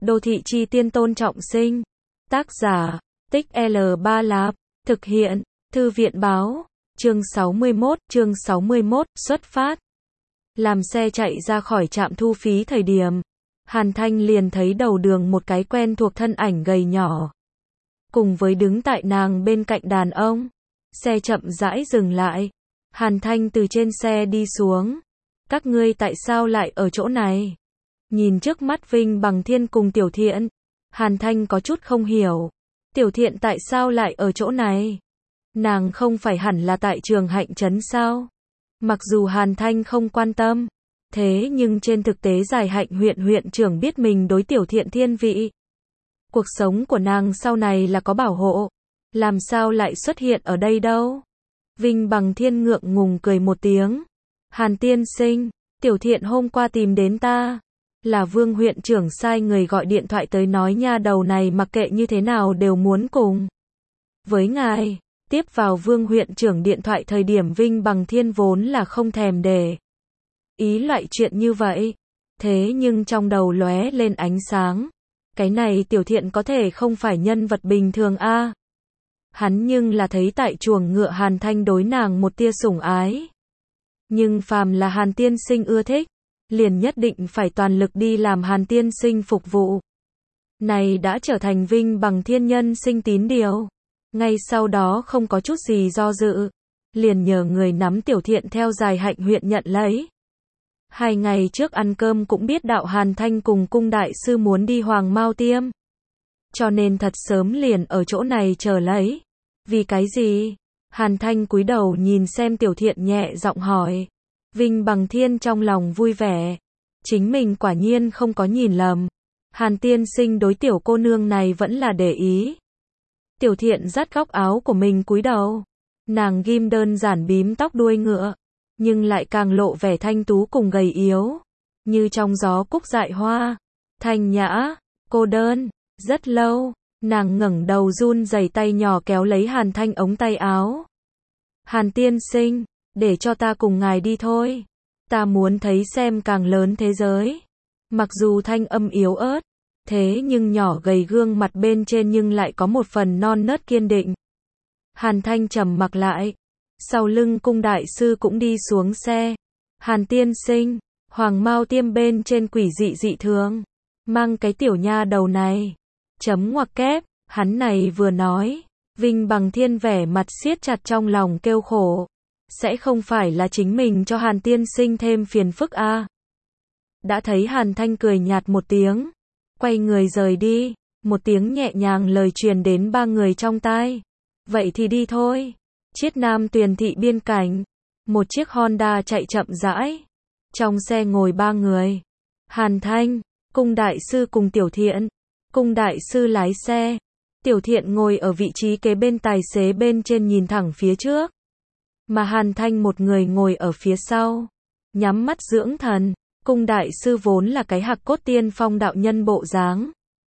Đô thị chi tiên Tôn Trọng Sinh. Tác giả, Tích L3 Lạp. Thực hiện, Thư viện báo. Chương 61, xuất phát. Làm xe chạy ra khỏi trạm thu phí thời điểm, Hàn Thanh liền thấy đầu đường một cái quen thuộc thân ảnh gầy nhỏ. Cùng với đứng tại nàng bên cạnh đàn ông. Xe chậm rãi dừng lại. Hàn Thanh từ trên xe đi xuống. Các ngươi tại sao lại ở chỗ này? Nhìn trước mắt Vinh Bằng Thiên cùng Tiểu Thiện, Hàn Thanh có chút không hiểu. Tiểu Thiện tại sao lại ở chỗ này? Nàng không phải hẳn là tại trường Hạnh Trấn sao? Mặc dù Hàn Thanh không quan tâm, thế nhưng trên thực tế Giải Hạnh huyện trưởng biết mình đối Tiểu Thiện thiên vị. Cuộc sống của nàng sau này là có bảo hộ, làm sao lại xuất hiện ở đây đâu? Vinh Bằng Thiên ngượng ngùng cười một tiếng. Hàn tiên sinh, Tiểu Thiện hôm qua tìm đến ta. Là Vương huyện trưởng sai người gọi điện thoại tới nói nha đầu này mặc kệ như thế nào đều muốn cùng với ngài. Tiếp vào Vương huyện trưởng điện thoại thời điểm Vinh Bằng Thiên vốn là không thèm để ý loại chuyện như vậy. Thế nhưng trong đầu lóe lên ánh sáng. Cái này Tiểu Thiện có thể không phải nhân vật bình thường a. Hắn nhưng là thấy tại chuồng ngựa Hàn Thanh đối nàng một tia sủng ái. Nhưng phàm là Hàn tiên sinh ưa thích, liền nhất định phải toàn lực đi làm Hàn tiên sinh phục vụ. Này đã trở thành Vinh Bằng Thiên nhân sinh tín điều. Ngay sau đó không có chút gì do dự, liền nhờ người nắm Tiểu Thiện theo Giải Hạnh huyện nhận lấy. 2 ngày trước ăn cơm cũng biết đạo Hàn Thanh cùng cung đại sư muốn đi Hoàng Mao Tiêm. Cho nên thật sớm liền ở chỗ này chờ lấy. Vì cái gì? Hàn Thanh cúi đầu nhìn xem Tiểu Thiện nhẹ giọng hỏi. Vinh Bằng Thiên trong lòng vui vẻ. Chính mình quả nhiên không có nhìn lầm. Hàn tiên sinh đối tiểu cô nương này vẫn là để ý. Tiểu Thiện dắt góc áo của mình cúi đầu. Nàng ghim đơn giản bím tóc đuôi ngựa, nhưng lại càng lộ vẻ thanh tú cùng gầy yếu. Như trong gió cúc dại hoa. Thanh nhã, cô đơn. Rất lâu, nàng ngẩng đầu run rẩy tay nhỏ kéo lấy Hàn Thanh ống tay áo. Hàn tiên sinh, để cho ta cùng ngài đi thôi. Ta muốn thấy xem càng lớn thế giới. Mặc dù thanh âm yếu ớt, thế nhưng nhỏ gầy gương mặt bên trên nhưng lại có một phần non nớt kiên định. Hàn Thanh trầm mặc lại. Sau lưng cung đại sư cũng đi xuống xe. Hàn tiên sinh, Hoàng Mao Tiêm bên trên quỷ dị dị thường. Mang cái tiểu nha đầu này. Chấm ngoặc kép, hắn này vừa nói. Vinh Bằng Thiên vẻ mặt siết chặt trong lòng kêu khổ. Sẽ không phải là chính mình cho Hàn tiên sinh thêm phiền phức a? Đã thấy Hàn Thanh cười nhạt một tiếng. Quay người rời đi. Một tiếng nhẹ nhàng lời truyền đến 3 người trong tai. Vậy thì đi thôi. Chiết Nam Tuyền thị biên cảnh. Một chiếc Honda chạy chậm rãi. Trong xe ngồi 3 người. Hàn Thanh, cung đại sư cùng Tiểu Thiện. Cung đại sư lái xe. Tiểu Thiện ngồi ở vị trí kế bên tài xế bên trên nhìn thẳng phía trước. Mà Hàn Thanh một người ngồi ở phía sau. Nhắm mắt dưỡng thần. Cung đại sư vốn là cái hạc cốt tiên phong đạo nhân bộ dáng.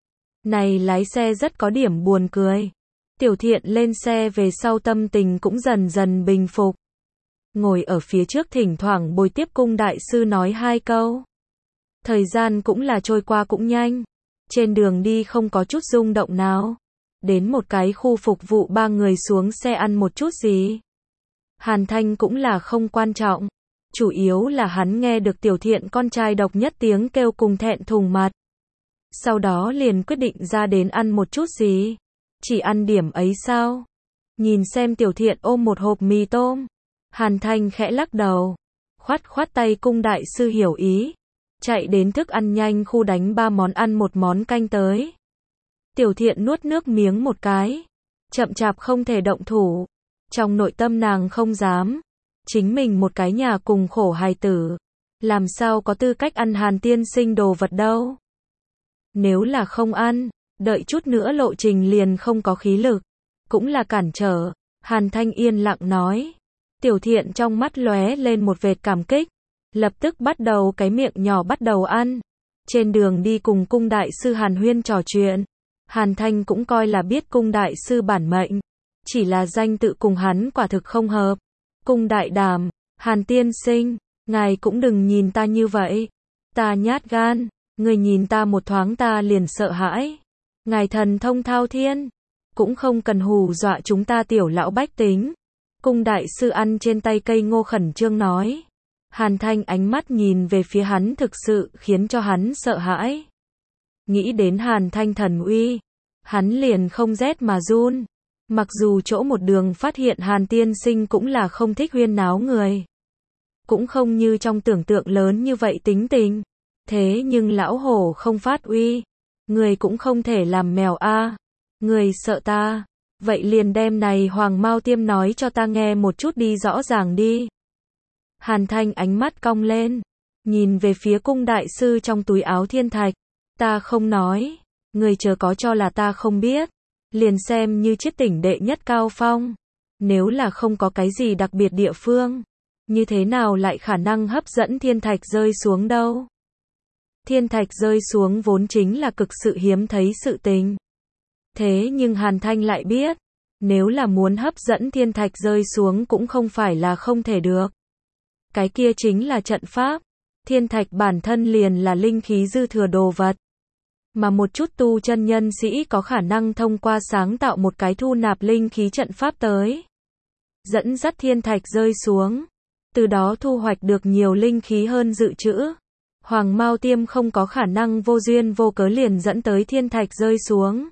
Này lái xe rất có điểm buồn cười. Tiểu Thiện lên xe về sau tâm tình cũng dần dần bình phục. Ngồi ở phía trước thỉnh thoảng bồi tiếp cung đại sư nói 2 câu. Thời gian cũng là trôi qua cũng nhanh. Trên đường đi không có chút rung động nào. Đến một cái khu phục vụ 3 người xuống xe ăn một chút gì. Hàn Thanh cũng là không quan trọng. Chủ yếu là hắn nghe được Tiểu Thiện con trai độc nhất tiếng kêu cùng thẹn thùng mặt. Sau đó liền quyết định ra đến ăn một chút gì. Chỉ ăn điểm ấy sao? Nhìn xem Tiểu Thiện ôm một hộp mì tôm. Hàn Thanh khẽ lắc đầu. Khoát tay cung đại sư hiểu ý. Chạy đến thức ăn nhanh khu đánh 3 món ăn 1 món canh tới. Tiểu Thiện nuốt nước miếng một cái. Chậm chạp không thể động thủ. Trong nội tâm nàng không dám. Chính mình một cái nhà cùng khổ hài tử. Làm sao có tư cách ăn Hàn tiên sinh đồ vật đâu. Nếu là không ăn, đợi chút nữa lộ trình liền không có khí lực. Cũng là cản trở. Hàn Thanh yên lặng nói. Tiểu Thiện trong mắt lóe lên một vệt cảm kích. Lập tức bắt đầu cái miệng nhỏ bắt đầu ăn. Trên đường đi cùng cung đại sư Hàn Huyên trò chuyện. Hàn Thanh cũng coi là biết cung đại sư bản mệnh. Chỉ là danh tự cùng hắn quả thực không hợp. Cung đại đàm, Hàn tiên sinh, ngài cũng đừng nhìn ta như vậy. Ta nhát gan. Người nhìn ta một thoáng ta liền sợ hãi. Ngài thần thông thao thiên, cũng không cần hù dọa chúng ta tiểu lão bách tính. Cung đại sư ăn trên tay cây ngô khẩn trương nói. Hàn Thanh ánh mắt nhìn về phía hắn thực sự khiến cho hắn sợ hãi. Nghĩ đến Hàn Thanh thần uy, hắn liền không rét mà run. Mặc dù chỗ một đường phát hiện Hàn tiên sinh cũng là không thích huyên náo người. Cũng không như trong tưởng tượng lớn như vậy tính tình. Thế nhưng lão hổ không phát uy. Người cũng không thể làm mèo a. Người sợ ta. Vậy liền đem này Hoàng Mao Tiêm nói cho ta nghe một chút đi rõ ràng đi. Hàn Thanh ánh mắt cong lên. Nhìn về phía cung đại sư trong túi áo thiên thạch. Ta không nói. Người chờ có cho là ta không biết. Liền xem như chiết tỉnh đệ nhất cao phong. Nếu là không có cái gì đặc biệt địa phương. Như thế nào lại khả năng hấp dẫn thiên thạch rơi xuống đâu? Thiên thạch rơi xuống vốn chính là cực sự hiếm thấy sự tình. Thế nhưng Hàn Thanh lại biết. Nếu là muốn hấp dẫn thiên thạch rơi xuống cũng không phải là không thể được. Cái kia chính là trận pháp. Thiên thạch bản thân liền là linh khí dư thừa đồ vật. Mà một chút tu chân nhân sĩ có khả năng thông qua sáng tạo một cái thu nạp linh khí trận pháp tới. Dẫn dắt thiên thạch rơi xuống. Từ đó thu hoạch được nhiều linh khí hơn dự trữ. Hoàng Mao Tiêm không có khả năng vô duyên vô cớ liền dẫn tới thiên thạch rơi xuống.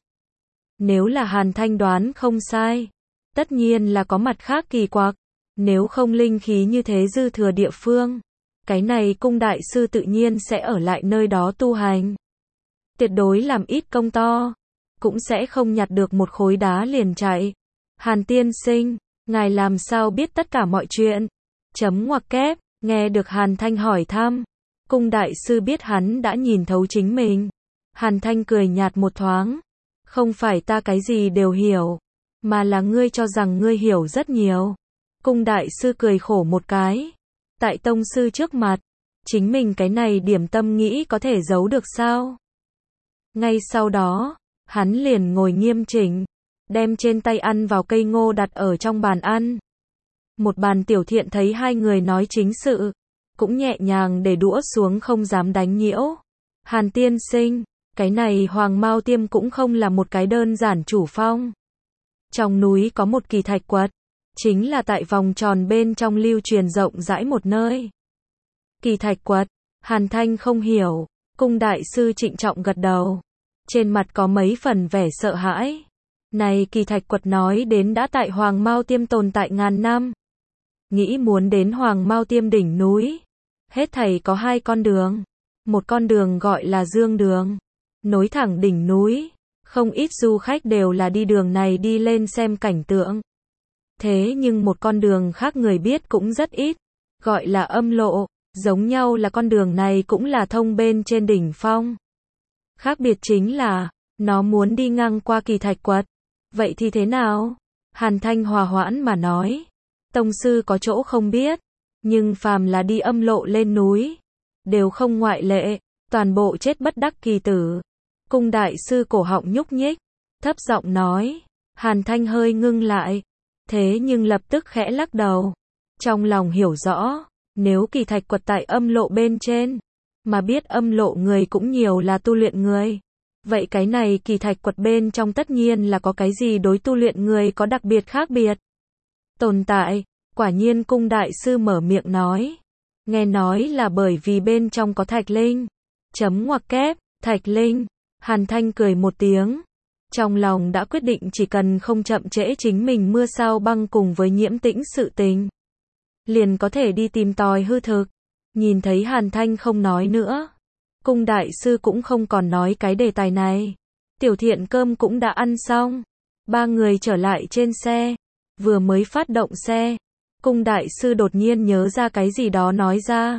Nếu là Hàn Thanh đoán không sai. Tất nhiên là có mặt khác kỳ quặc. Nếu không linh khí như thế dư thừa địa phương. Cái này cung đại sư tự nhiên sẽ ở lại nơi đó tu hành. Tuyệt đối làm ít công to. Cũng sẽ không nhặt được một khối đá liền chạy. Hàn tiên sinh, ngài làm sao biết tất cả mọi chuyện? Chấm ngoặc kép, nghe được Hàn Thanh hỏi thăm. Cung đại sư biết hắn đã nhìn thấu chính mình. Hàn Thanh cười nhạt một thoáng. Không phải ta cái gì đều hiểu. Mà là ngươi cho rằng ngươi hiểu rất nhiều. Cung đại sư cười khổ một cái. Tại tông sư trước mặt. Chính mình cái này điểm tâm nghĩ có thể giấu được sao? Ngay sau đó, hắn liền ngồi nghiêm chỉnh. Đem trên tay ăn vào cây ngô đặt ở trong bàn ăn. Một bàn tiểu thiện thấy hai người nói chính sự. Cũng nhẹ nhàng để đũa xuống không dám đánh nhiễu. Hàn tiên sinh, cái này Hoàng Mao Tiêm cũng không là một cái đơn giản chủ phong. Trong núi có một kỳ thạch quật. Chính là tại vòng tròn bên trong lưu truyền rộng rãi một nơi. Kỳ thạch quật, Hàn Thanh không hiểu. Cung đại sư trịnh trọng gật đầu. Trên mặt có mấy phần vẻ sợ hãi. Này kỳ thạch quật nói đến đã tại Hoàng Mao Tiêm tồn tại ngàn năm. Nghĩ muốn đến Hoàng Mao Tiêm đỉnh núi. Hết thảy có hai con đường. Một con đường gọi là Dương Đường. Nối thẳng đỉnh núi. Không ít du khách đều là đi đường này đi lên xem cảnh tượng. Thế nhưng một con đường khác người biết cũng rất ít. Gọi là Âm Lộ. Giống nhau là con đường này cũng là thông bên trên đỉnh phong. Khác biệt chính là, nó muốn đi ngang qua kỳ thạch quật. Vậy thì thế nào? Hàn Thanh hòa hoãn mà nói. Tông sư có chỗ không biết. Nhưng phàm là đi Âm Lộ lên núi. Đều không ngoại lệ. Toàn bộ chết bất đắc kỳ tử. Cung đại sư cổ họng nhúc nhích. Thấp giọng nói. Hàn Thanh hơi ngưng lại. Thế nhưng lập tức khẽ lắc đầu. Trong lòng hiểu rõ. Nếu kỳ thạch quật tại Âm Lộ bên trên. Mà biết Âm Lộ người cũng nhiều là tu luyện người. Vậy cái này kỳ thạch quật bên trong tất nhiên là có cái gì đối tu luyện người có đặc biệt khác biệt. Tồn tại, quả nhiên cung đại sư mở miệng nói. Nghe nói là bởi vì bên trong có thạch linh. Chấm ngoặc kép, thạch linh. Hàn Thanh cười một tiếng. Trong lòng đã quyết định chỉ cần không chậm trễ chính mình mưa sao băng cùng với Nhiễm Tĩnh sự tình. Liền có thể đi tìm tòi hư thực. Nhìn thấy Hàn Thanh không nói nữa. Cung đại sư cũng không còn nói cái đề tài này. Tiểu thiện cơm cũng đã ăn xong. Ba người trở lại trên xe. Vừa mới phát động xe. Cung đại sư đột nhiên nhớ ra cái gì đó nói ra.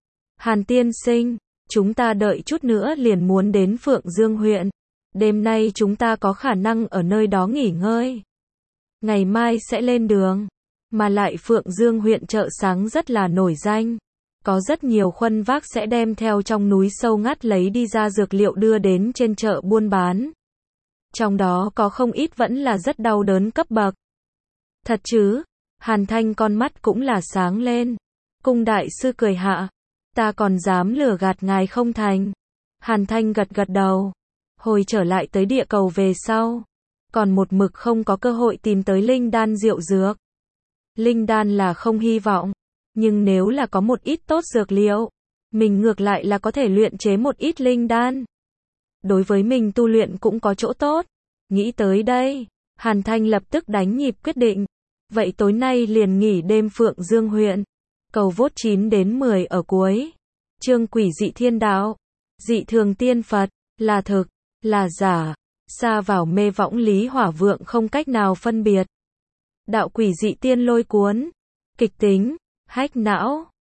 Hàn tiên sinh, chúng ta đợi chút nữa liền muốn đến Phượng Dương huyện. Đêm nay chúng ta có khả năng ở nơi đó nghỉ ngơi. Ngày mai sẽ lên đường. Mà lại Phượng Dương huyện chợ sáng rất là nổi danh. Có rất nhiều khuân vác sẽ đem theo trong núi sâu ngắt lấy đi ra dược liệu đưa đến trên chợ buôn bán. Trong đó có không ít vẫn là rất đau đớn cấp bậc. Thật chứ? Hàn Thanh con mắt cũng là sáng lên. Cung đại sư cười hạ. Ta còn dám lừa gạt ngài không thành. Hàn Thanh gật gật đầu. Hồi trở lại tới địa cầu về sau, còn một mực không có cơ hội tìm tới linh đan diệu dược. Linh đan là không hy vọng, nhưng nếu là có một ít tốt dược liệu, mình ngược lại là có thể luyện chế một ít linh đan. Đối với mình tu luyện cũng có chỗ tốt. Nghĩ tới đây, Hàn Thanh lập tức đánh nhịp quyết định. Vậy tối nay liền nghỉ đêm Phượng Dương huyện. Cầu vote 9 đến 10 ở cuối. Chương quỷ dị thiên đạo. Dị thường tiên Phật, là thực, là giả. Xa vào mê võng Lý Hỏa Vượng không cách nào phân biệt. Đạo quỷ dị tiên lôi cuốn. Kịch tính, hách não.